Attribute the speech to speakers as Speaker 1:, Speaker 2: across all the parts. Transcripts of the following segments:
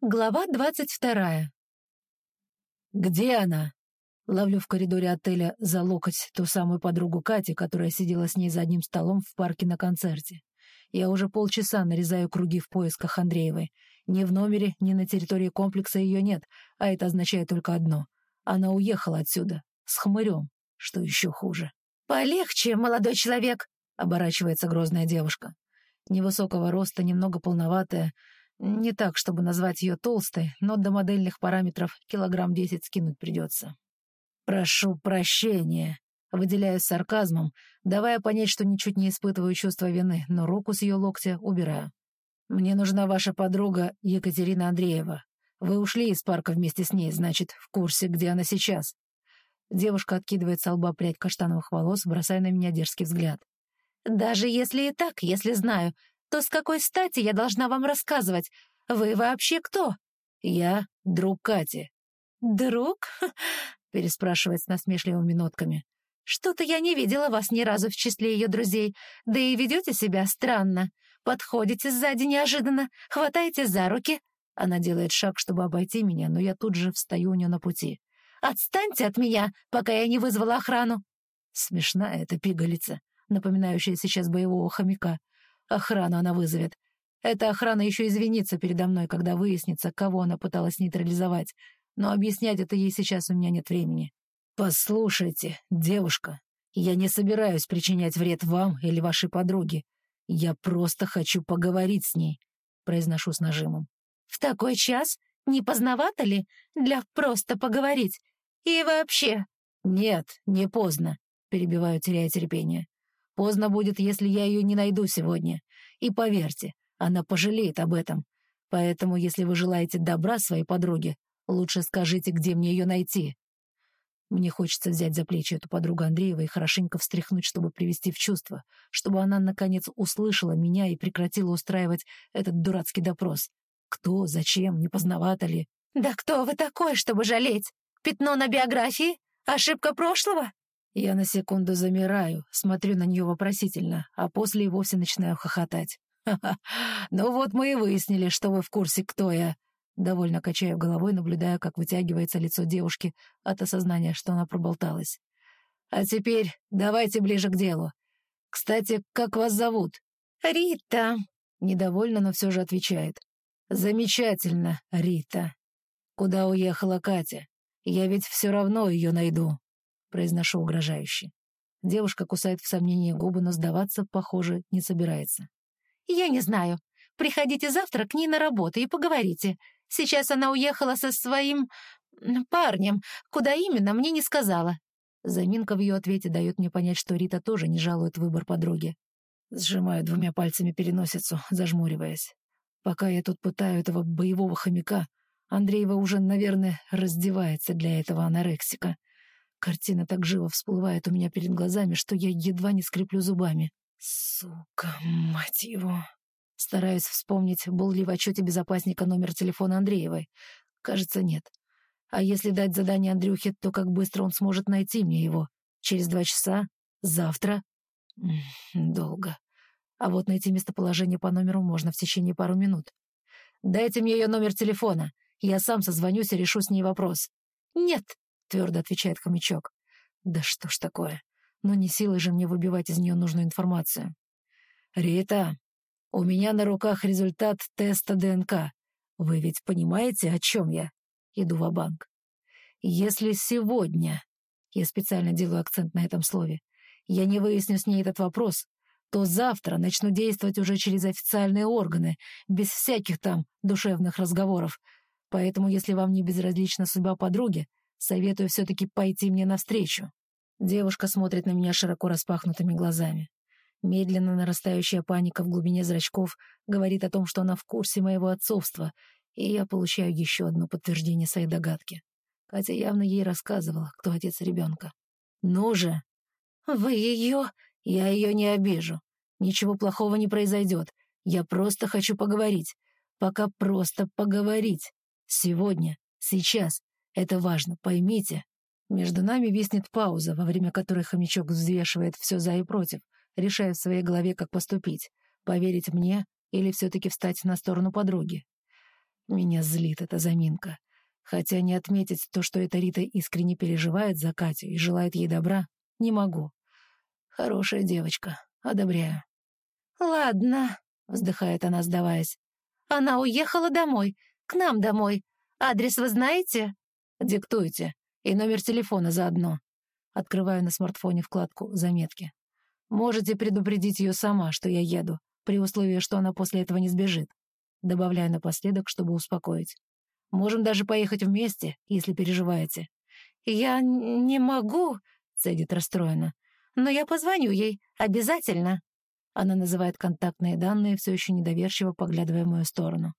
Speaker 1: Глава 22. «Где она?» Ловлю в коридоре отеля за локоть ту самую подругу Кати, которая сидела с ней за одним столом в парке на концерте. Я уже полчаса нарезаю круги в поисках Андреевой. Ни в номере, ни на территории комплекса ее нет, а это означает только одно. Она уехала отсюда. С хмырем. Что еще хуже.
Speaker 2: «Полегче, молодой человек!»
Speaker 1: — оборачивается грозная девушка. Невысокого роста, немного полноватая. Не так, чтобы назвать ее толстой, но до модельных параметров килограмм 10 скинуть придется. «Прошу прощения», — выделяюсь сарказмом, давая понять, что ничуть не испытываю чувства вины, но руку с ее локтя убираю. «Мне нужна ваша подруга Екатерина Андреева. Вы ушли из парка вместе с ней, значит, в курсе, где она сейчас». Девушка откидывает со лба прядь каштановых волос, бросая на меня дерзкий взгляд.
Speaker 2: «Даже если и так, если знаю, то с какой стати я должна вам рассказывать? Вы вообще кто?»
Speaker 1: «Я друг Кати».
Speaker 2: «Друг?»
Speaker 1: — переспрашивает с насмешливыми нотками.
Speaker 2: «Что-то я не видела вас ни разу в числе ее друзей, да и ведете себя странно. Подходите сзади неожиданно, хватаете за руки».
Speaker 1: Она делает шаг, чтобы обойти меня, но я тут же встаю у нее на пути.
Speaker 2: «Отстаньте от меня, пока я не вызвала охрану».
Speaker 1: Смешная эта пигалица, напоминающая сейчас боевого хомяка. Охрану она вызовет. Эта охрана еще извинится передо мной, когда выяснится, кого она пыталась нейтрализовать. Но объяснять это ей сейчас у меня нет времени. «Послушайте, девушка, я не собираюсь причинять вред вам или вашей подруге. Я просто хочу поговорить с ней», — произношу с нажимом.
Speaker 2: «В такой час? Не поздновато ли для просто поговорить? И вообще...»
Speaker 1: «Нет, не поздно», — перебиваю, теряя терпение. «Поздно будет, если я ее не найду сегодня. И поверьте, она пожалеет об этом. Поэтому, если вы желаете добра своей подруге, лучше скажите, где мне ее найти». Мне хочется взять за плечи эту подругу Андреева и хорошенько встряхнуть, чтобы привести в чувство, чтобы она, наконец, услышала меня и прекратила устраивать этот дурацкий допрос. Кто, зачем, не поздновато ли?
Speaker 2: «Да кто вы такой, чтобы жалеть? Пятно на биографии? Ошибка прошлого?»
Speaker 1: Я на секунду замираю, смотрю на нее вопросительно, а после и вовсе начинаю хохотать. «Ха-ха, ну вот мы и выяснили, что вы в курсе, кто я». Довольно качаю головой, наблюдая, как вытягивается лицо девушки от осознания, что она проболталась. «А теперь давайте ближе к делу. Кстати, как вас зовут?»
Speaker 2: «Рита».
Speaker 1: Недовольно, но все же отвечает. «Замечательно, Рита. Куда уехала Катя? Я ведь все равно ее найду», — произношу угрожающе. Девушка кусает в сомнении губы, но сдаваться, похоже, не собирается.
Speaker 2: «Я не знаю. Приходите завтра к ней на работу и поговорите. Сейчас она уехала со своим... парнем. Куда именно, мне не сказала».
Speaker 1: Заминка в ее ответе дает мне понять, что Рита тоже не жалует выбор подруги. Сжимаю двумя пальцами переносицу, зажмуриваясь. Пока я тут пытаю этого боевого хомяка, Андреева уже, наверное, раздевается для этого анорексика. Картина так живо всплывает у меня перед глазами, что я едва не скреплю зубами. Сука, мать его. Стараюсь вспомнить, был ли в отчете безопасника номер телефона Андреевой. Кажется, нет. А если дать задание Андрюхе, то как быстро он сможет найти мне его? Через 2 часа? Завтра? Долго. А вот найти местоположение по номеру можно в течение пару минут. «Дайте мне ее номер телефона. Я сам созвонюсь и решу с ней вопрос».
Speaker 2: «Нет»,
Speaker 1: — твердо отвечает хомячок. «Да что ж такое? Но не силой же мне выбивать из нее нужную информацию». «Рита, у меня на руках результат теста ДНК. Вы ведь понимаете, о чем я?» Иду ва-банк. «Если сегодня...» Я специально делаю акцент на этом слове. «Я не выясню с ней этот вопрос, то завтра начну действовать уже через официальные органы, без всяких там душевных разговоров. Поэтому, если вам не безразлична судьба подруги, советую все-таки пойти мне навстречу». Девушка смотрит на меня широко распахнутыми глазами. Медленно нарастающая паника в глубине зрачков говорит о том, что она в курсе моего отцовства, и я получаю еще одно подтверждение своей догадки. Катя явно ей рассказывала, кто отец ребенка. «Ну же!»
Speaker 2: «Вы ее...»
Speaker 1: «Я ее не обижу. Ничего плохого не произойдет. Я просто хочу поговорить. Пока просто поговорить. Сегодня, сейчас. Это важно, поймите». Между нами виснет пауза, во время которой хомячок взвешивает все за и против, решая в своей голове, как поступить. Поверить мне или все-таки встать на сторону подруги. Меня злит эта заминка. Хотя не отметить то, что эта Рита искренне переживает за Катю и желает ей добра, не могу. Хорошая девочка, одобряю.
Speaker 2: «Ладно», — вздыхает она, сдаваясь. «Она уехала домой, к нам домой. Адрес вы знаете?»
Speaker 1: Диктуйте. И номер телефона заодно. Открываю на смартфоне вкладку «Заметки». Можете предупредить ее сама, что я еду, при условии, что она после этого не сбежит. Добавляю напоследок, чтобы успокоить. Можем даже поехать вместе, если переживаете.
Speaker 2: «Я не могу», — цедит расстроена. «Но я позвоню ей, обязательно».
Speaker 1: Она называет контактные данные, все еще недоверчиво поглядывая в мою сторону.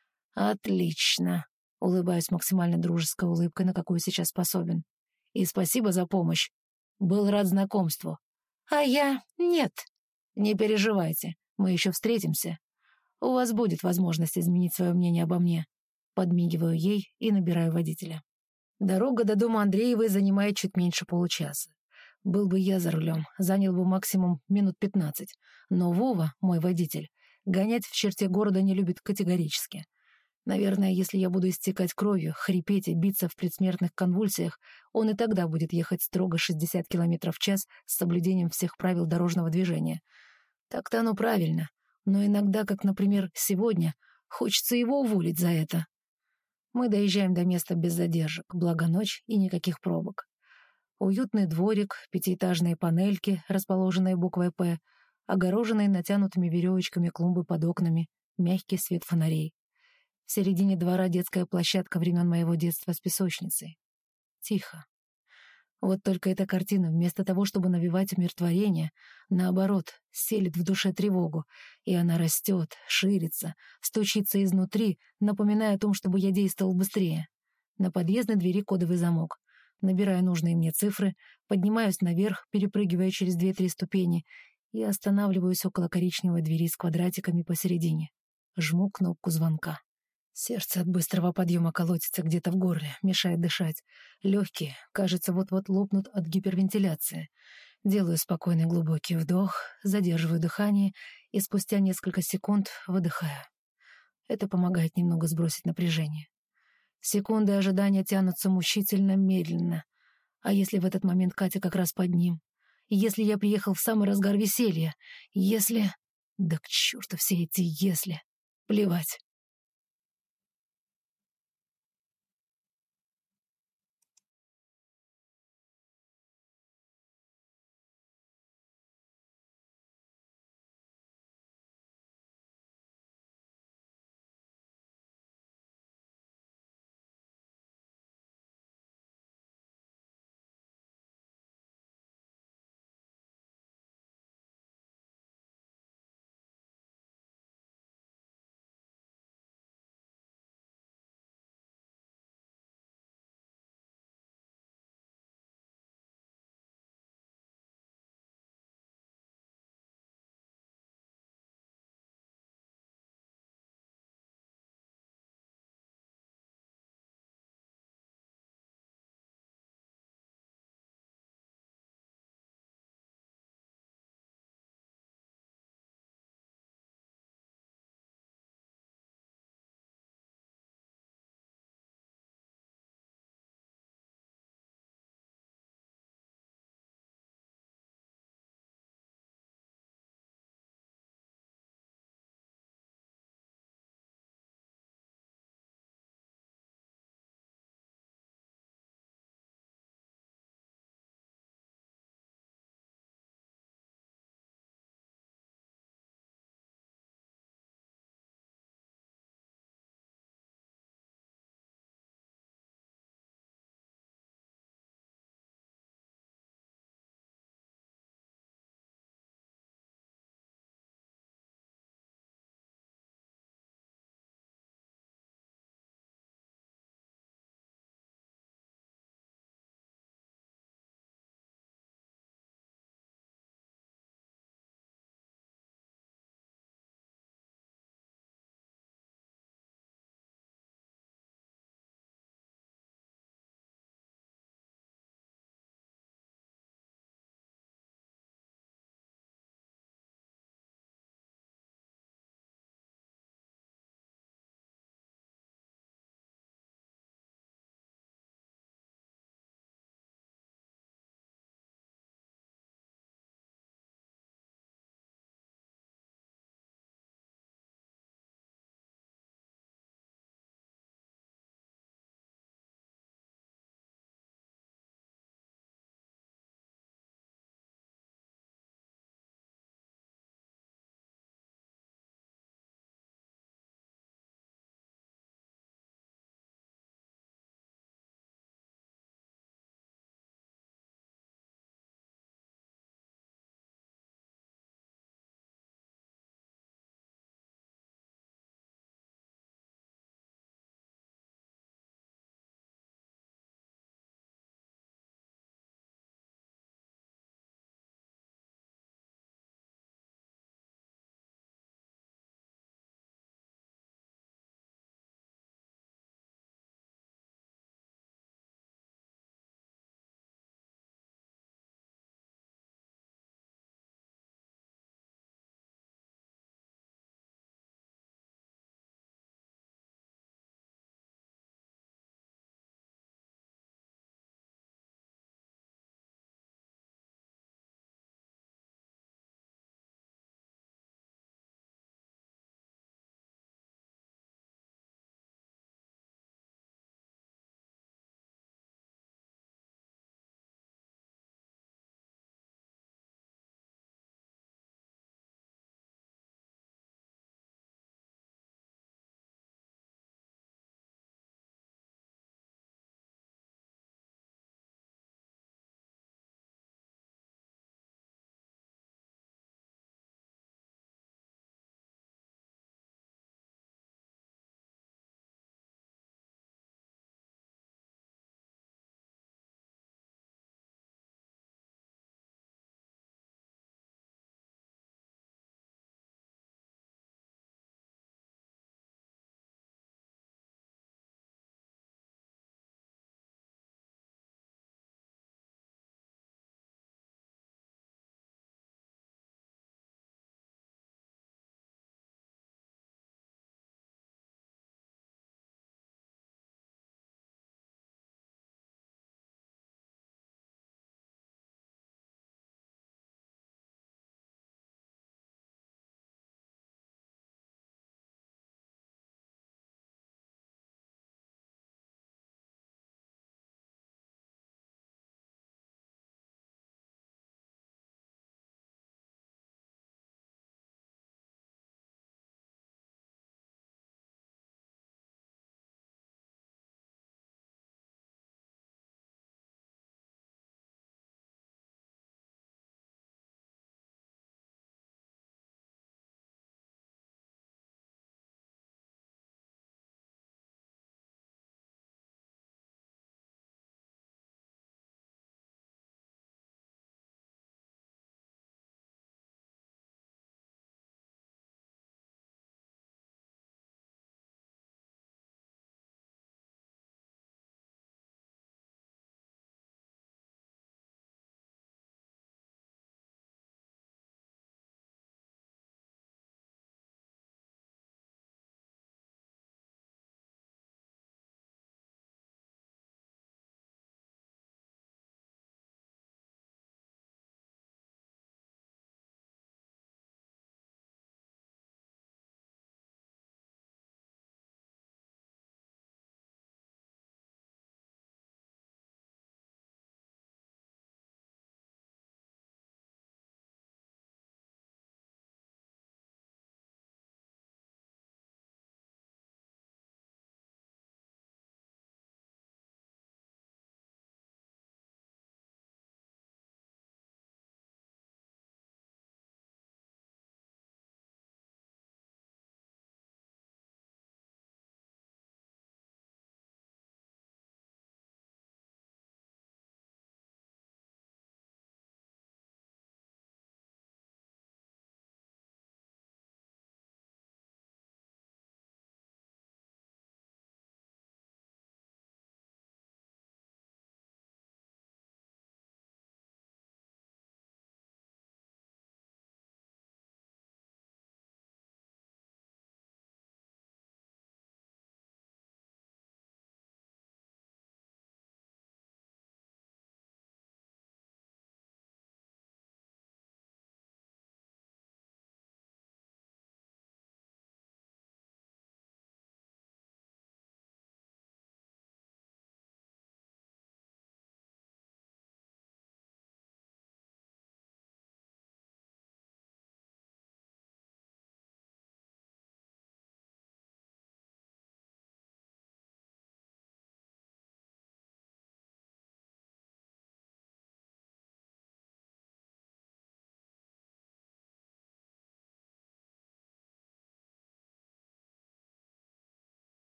Speaker 1: «Отлично», — улыбаюсь максимально дружеской улыбкой, на какую сейчас способен. «И спасибо за помощь. Был рад знакомству».
Speaker 2: «А я нет».
Speaker 1: «Не переживайте, мы еще встретимся. У вас будет возможность изменить свое мнение обо мне». Подмигиваю ей и набираю водителя. Дорога до дома Андреевой занимает чуть меньше получаса. Был бы я за рулем, занял бы максимум минут 15. Но Вова, мой водитель, гонять в черте города не любит категорически. Наверное, если я буду истекать кровью, хрипеть и биться в предсмертных конвульсиях, он и тогда будет ехать строго 60 км в час с соблюдением всех правил дорожного движения. Так-то оно правильно, но иногда, как, например, сегодня, хочется его уволить за это. Мы доезжаем до места без задержек, благо ночь и никаких пробок. Уютный дворик, пятиэтажные панельки, расположенные буквой «П», огороженные натянутыми веревочками клумбы под окнами, мягкий свет фонарей. В середине двора детская площадка времен моего детства с песочницей. Тихо. Вот только эта картина, вместо того, чтобы навевать умиротворение, наоборот, селит в душе тревогу, и она растет, ширится, стучится изнутри, напоминая о том, чтобы я действовал быстрее. На подъездной двери кодовый замок. Набираю нужные мне цифры, поднимаюсь наверх, перепрыгивая через 2-3 ступени, и останавливаюсь около коричневой двери с квадратиками посередине. Жму кнопку звонка. Сердце от быстрого подъема колотится где-то в горле, мешает дышать. Легкие, кажется, вот-вот лопнут от гипервентиляции. Делаю спокойный глубокий вдох, задерживаю дыхание и спустя несколько секунд выдыхаю. Это помогает немного сбросить напряжение. Секунды ожидания тянутся мучительно медленно. А если в этот момент Катя как раз под ним? Если я приехал в самый разгар веселья? Если... Да к черту все эти «если». Плевать.